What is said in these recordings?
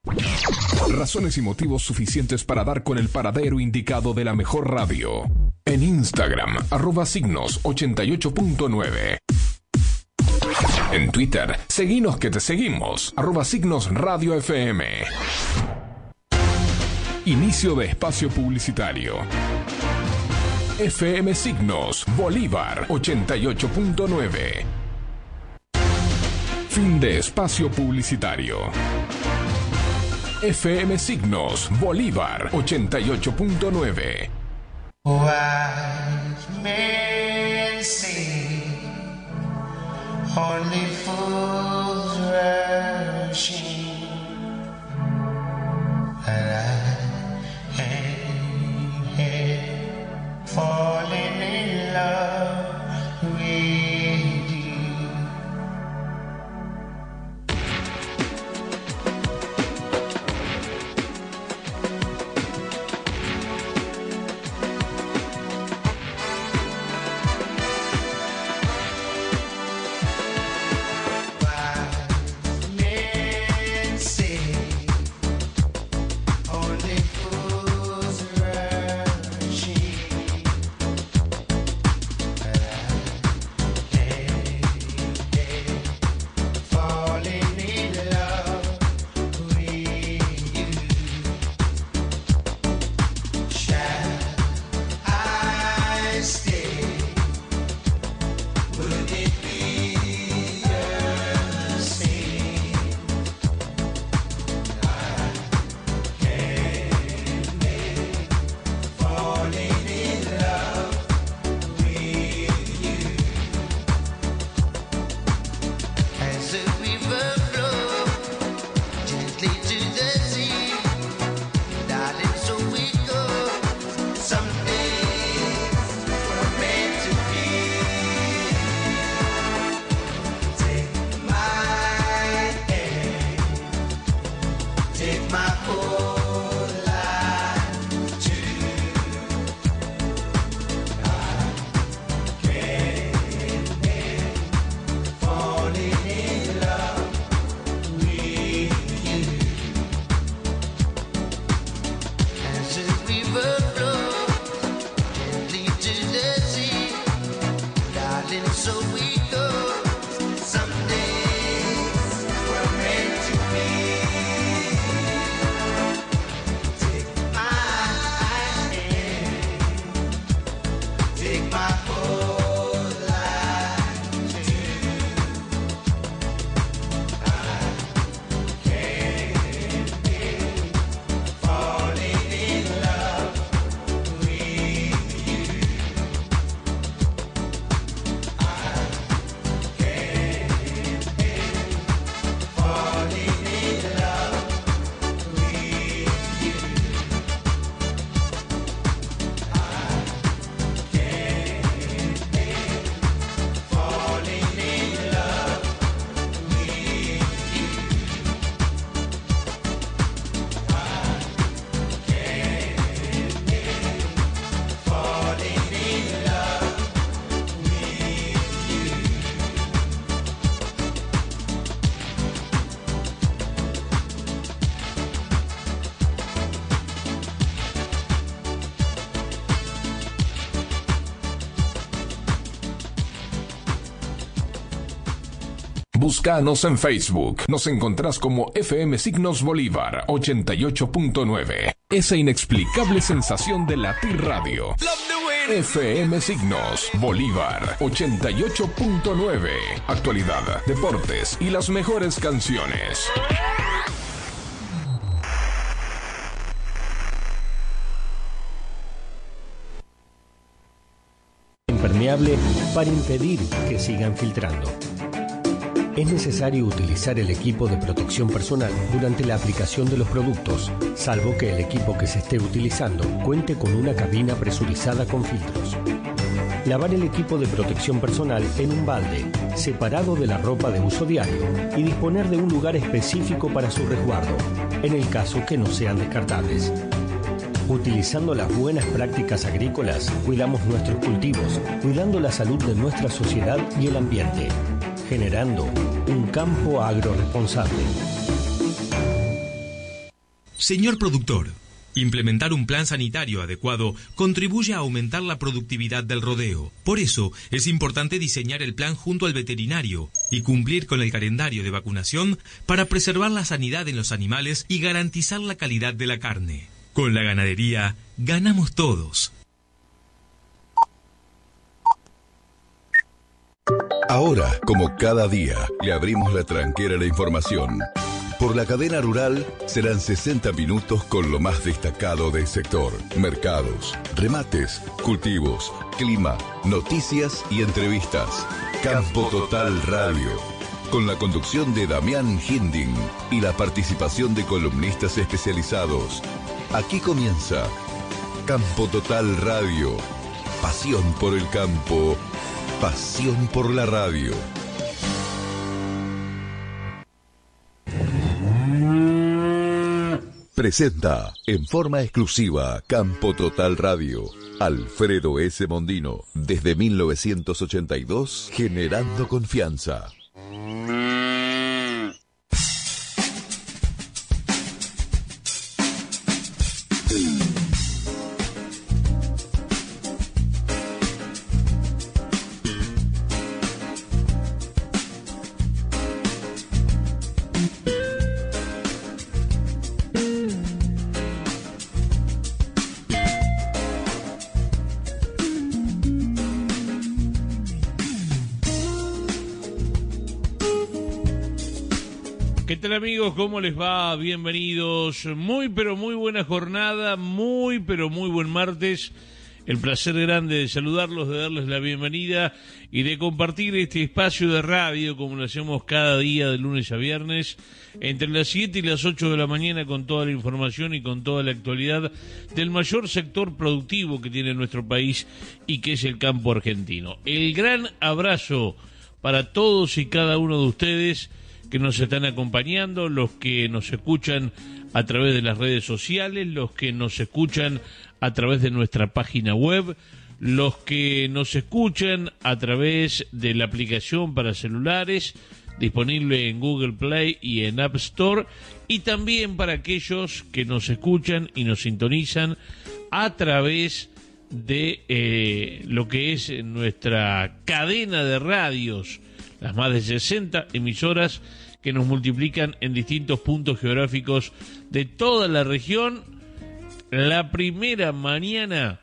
Razones y motivos suficientes para dar con el paradero indicado de la mejor radio. En Instagram, @signos88.9. En Twitter, seguinos que te seguimos, @signos radio FM. Inicio de espacio publicitario. FM Signos, Bolívar 88.9. Fin de espacio publicitario. FM Signos, Bolívar 88.9. Wise men say only fools rushing, and I ain't here falling in love with you. Búscanos en Facebook. Nos encontrás como FM Signos Bolívar 88.9. Esa inexplicable sensación de latir radio. FM Signos Bolívar 88.9. Actualidad, deportes y las mejores canciones. Impermeable para impedir que sigan filtrando. Es necesario utilizar el equipo de protección personal durante la aplicación de los productos, salvo que el equipo que se esté utilizando cuente con una cabina presurizada con filtros. Lavar el equipo de protección personal en un balde, separado de la ropa de uso diario, y disponer de un lugar específico para su resguardo, en el caso que no sean descartables. Utilizando las buenas prácticas agrícolas, cuidamos nuestros cultivos, cuidando la salud de nuestra sociedad y el ambiente, generando un campo agroresponsable. Señor productor, implementar un plan sanitario adecuado contribuye a aumentar la productividad del rodeo. Por eso, es importante diseñar el plan junto al veterinario y cumplir con el calendario de vacunación para preservar la sanidad en los animales y garantizar la calidad de la carne. Con la ganadería, ganamos todos. Ahora, como cada día, le abrimos la tranquera a la información. Por la cadena rural serán 60 minutos con lo más destacado del sector. Mercados, remates, cultivos, clima, noticias y entrevistas. Campo Total Radio. Con la conducción de Damián Hinding y la participación de columnistas especializados. Aquí comienza Campo Total Radio. Pasión por el campo. Pasión por la radio. Presenta en forma exclusiva Campo Total Radio. Alfredo S. Mondino, desde 1982, generando confianza. ¿Qué tal, amigos? ¿Cómo les va? Bienvenidos. Muy pero muy buena jornada, muy pero muy buen martes. El placer grande de saludarlos, de darles la bienvenida y de compartir este espacio de radio como lo hacemos cada día de lunes a viernes entre las 7 y las 8 de la mañana con toda la información y con toda la actualidad del mayor sector productivo que tiene nuestro país y que es el campo argentino. El gran abrazo para todos y cada uno de ustedes que nos están acompañando, los que nos escuchan a través de las redes sociales, los que nos escuchan a través de nuestra página web, los que nos escuchan a través de la aplicación para celulares, disponible en Google Play y en App Store, y también para aquellos que nos escuchan y nos sintonizan a través de lo que es nuestra cadena de radios, las más de 60 emisoras que nos multiplican en distintos puntos geográficos de toda la región. La primera mañana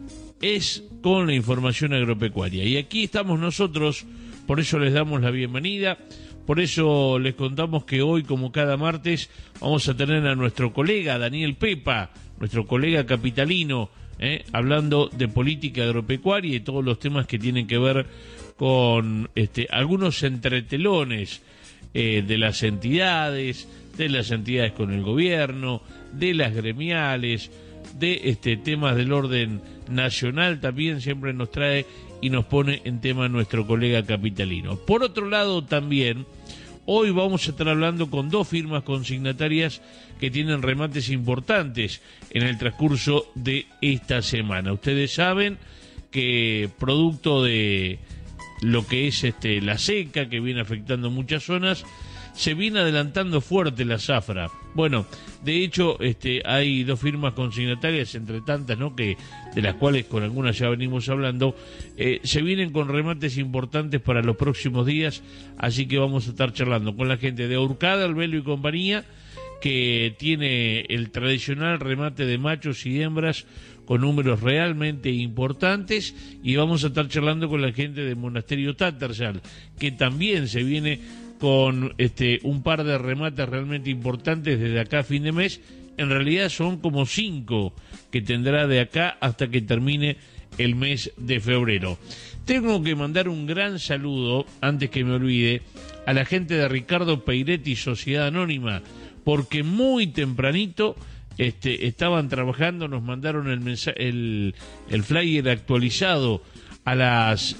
es con la información agropecuaria. Y aquí estamos nosotros, por eso les damos la bienvenida, por eso les contamos que hoy, como cada martes, vamos a tener a nuestro colega Daniel Pepa, nuestro colega capitalino, hablando de política agropecuaria y todos los temas que tienen que ver con algunos entretelones de las entidades con el gobierno, de las gremiales, de temas del orden nacional también siempre nos trae y nos pone en tema nuestro colega capitalino. Por otro lado también, hoy vamos a estar hablando con dos firmas consignatarias que tienen remates importantes en el transcurso de esta semana. Ustedes saben que producto de lo que es la seca que viene afectando muchas zonas, se viene adelantando fuerte la zafra. Bueno, de hecho hay dos firmas consignatarias entre tantas, ¿no?, que de las cuales con algunas ya venimos hablando, se vienen con remates importantes para los próximos días, así que vamos a estar charlando con la gente de Urcada, Albelo y compañía, que tiene el tradicional remate de machos y hembras con números realmente importantes, y vamos a estar charlando con la gente de Monasterio Tattersall, que también se viene con un par de remates realmente importantes desde acá a fin de mes. En realidad son como 5 que tendrá de acá hasta que termine el mes de febrero. Tengo que mandar un gran saludo, antes que me olvide, a la gente de Ricardo Peiretti Sociedad Anónima, porque muy tempranito estaban trabajando, nos mandaron el flyer actualizado a las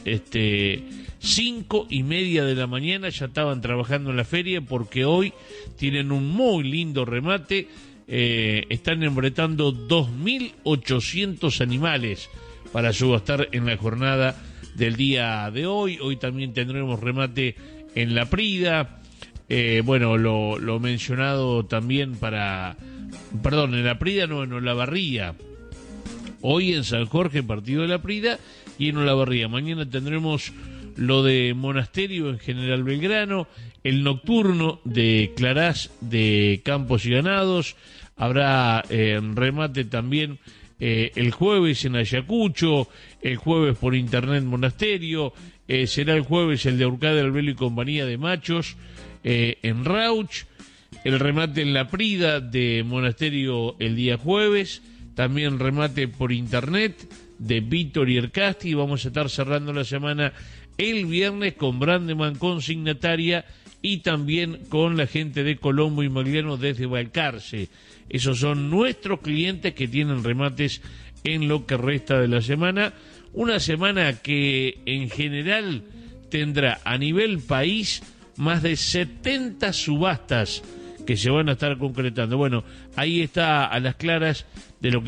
5:30 de la mañana, ya estaban trabajando en la feria porque hoy tienen un muy lindo remate, están embretando 2.800 animales para subastar en la jornada del día de hoy. Hoy también tendremos remate en La Prida, lo mencionado también para en La Prida no, en Olavarría. Hoy en San Jorge, partido de La Prida, y en Olavarría. Mañana tendremos lo de Monasterio en General Belgrano, el nocturno de Clarás de Campos y Ganados. Habrá remate también el jueves en Ayacucho, el jueves por internet Monasterio, será el jueves el de Urcade Albelo y Compañía de Machos en Rauch, el remate en La Prida de Monasterio el día jueves, también remate por internet de Víctor y Ercasti. Vamos a estar cerrando la semana el viernes con Brandeman consignataria y también con la gente de Colombo y Magliano desde Balcarce. Esos son nuestros clientes que tienen remates en lo que resta de la semana. Una semana que en general tendrá a nivel país más de 70 subastas que se van a estar concretando. Bueno, ahí está a las claras de lo que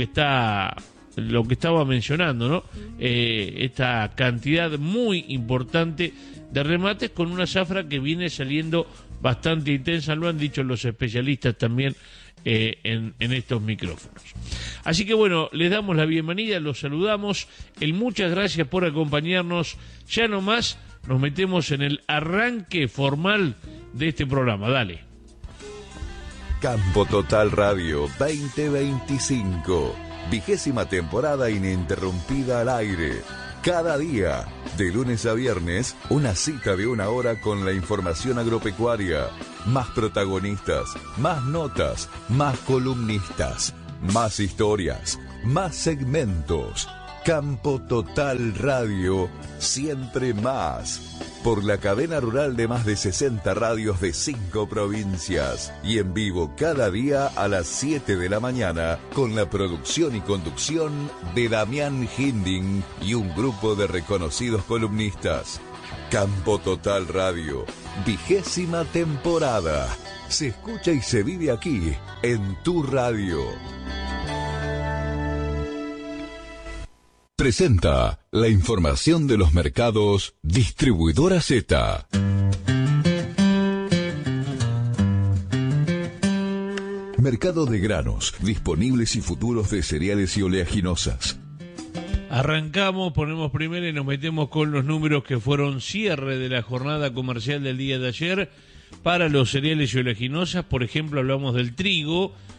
estaba mencionando, ¿no? Esta cantidad muy importante de remates con una zafra que viene saliendo bastante intensa, lo han dicho los especialistas también en estos micrófonos. Así que bueno, les damos la bienvenida, los saludamos, muchas gracias por acompañarnos. Ya nomás nos metemos en el arranque formal de este programa, dale. Campo Total Radio 2025, 20ª temporada ininterrumpida al aire. Cada día, de lunes a viernes, una cita de 1 hora con la información agropecuaria. Más protagonistas, más notas, más columnistas, más historias, más segmentos. Campo Total Radio, siempre más. Por la cadena rural de más de 60 radios de 5 provincias. Y en vivo cada día a las 7 de la mañana con la producción y conducción de Damián Hinding y un grupo de reconocidos columnistas. Campo Total Radio, 20ª temporada. Se escucha y se vive aquí, en tu radio. Presenta la información de los mercados Distribuidora Z. Mercado de granos, disponibles y futuros de cereales y oleaginosas. Arrancamos, ponemos primero y nos metemos con los números que fueron cierre de la jornada comercial del día de ayer para los cereales y oleaginosas. Por ejemplo, hablamos del trigo,